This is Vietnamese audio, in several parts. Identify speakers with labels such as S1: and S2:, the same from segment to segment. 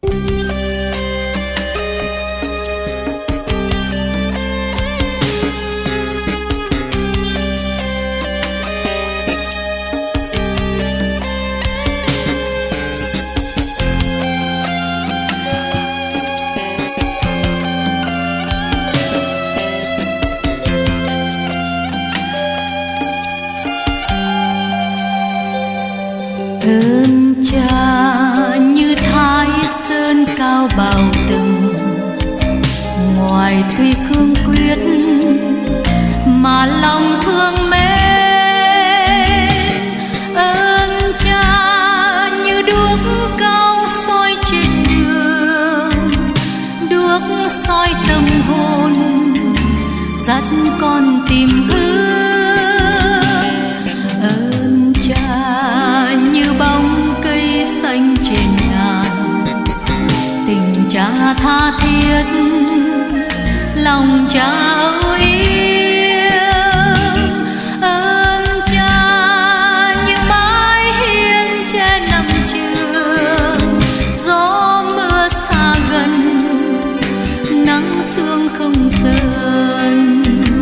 S1: Ơn cha như Thái Sơn cao bao tầng, ngoài tuy cương quyết mà lòng thương mến. Ơn cha như đuốc cao soi trên đường, đuốc soi tâm hồn dắt con tìm hướng. Ơn cha như bóng cây xanh trên ngàn, tình cha tha thiết lòng cha âu yêu. Ơn cha như mái hiên che năm trường, gió mưa xa gần nắng sương không dần.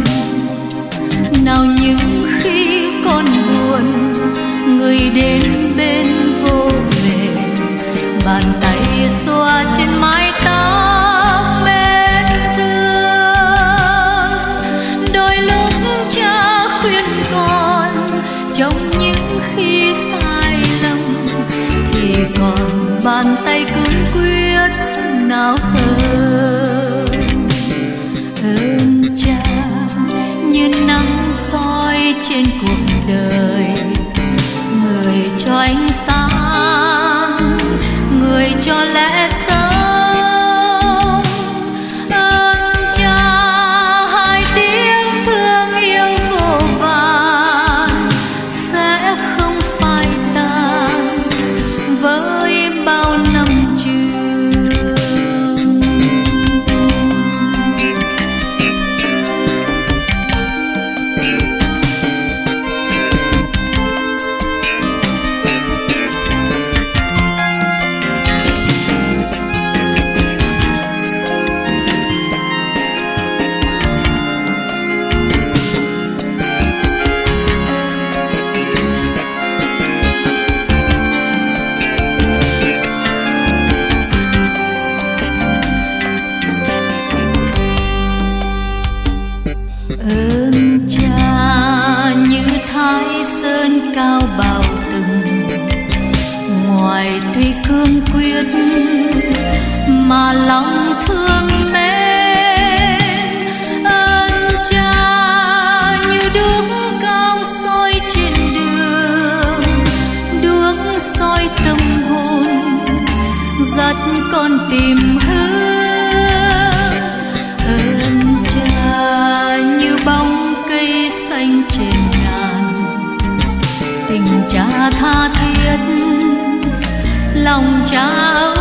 S1: Nào những khi con buồn người đến bên vô về, bàn tay xoa trên mái tóc mến thương. Đôi lúc cha khuyên con trong những khi sai lầm, thì còn bàn tay cương quyết nào hơn. Ơn cha như nắng soi trên cuộc đời, người cho ánh sáng, người cho lẽ sống. Ơn cha hai tiếng thương yêu vô vàn sẽ không phai tàn với bao năm trường. Ơn cha như Thái Sơn cao bao tầng, ngoài tuy cương quyết mà lòng thương mến. Ơn cha như đuốc cao soi trên đường, đuốc soi tâm hồn dắt con tìm hướng. Ơn cha như bóng cây xanh trên ngàn, tình cha tha thiết lòng cha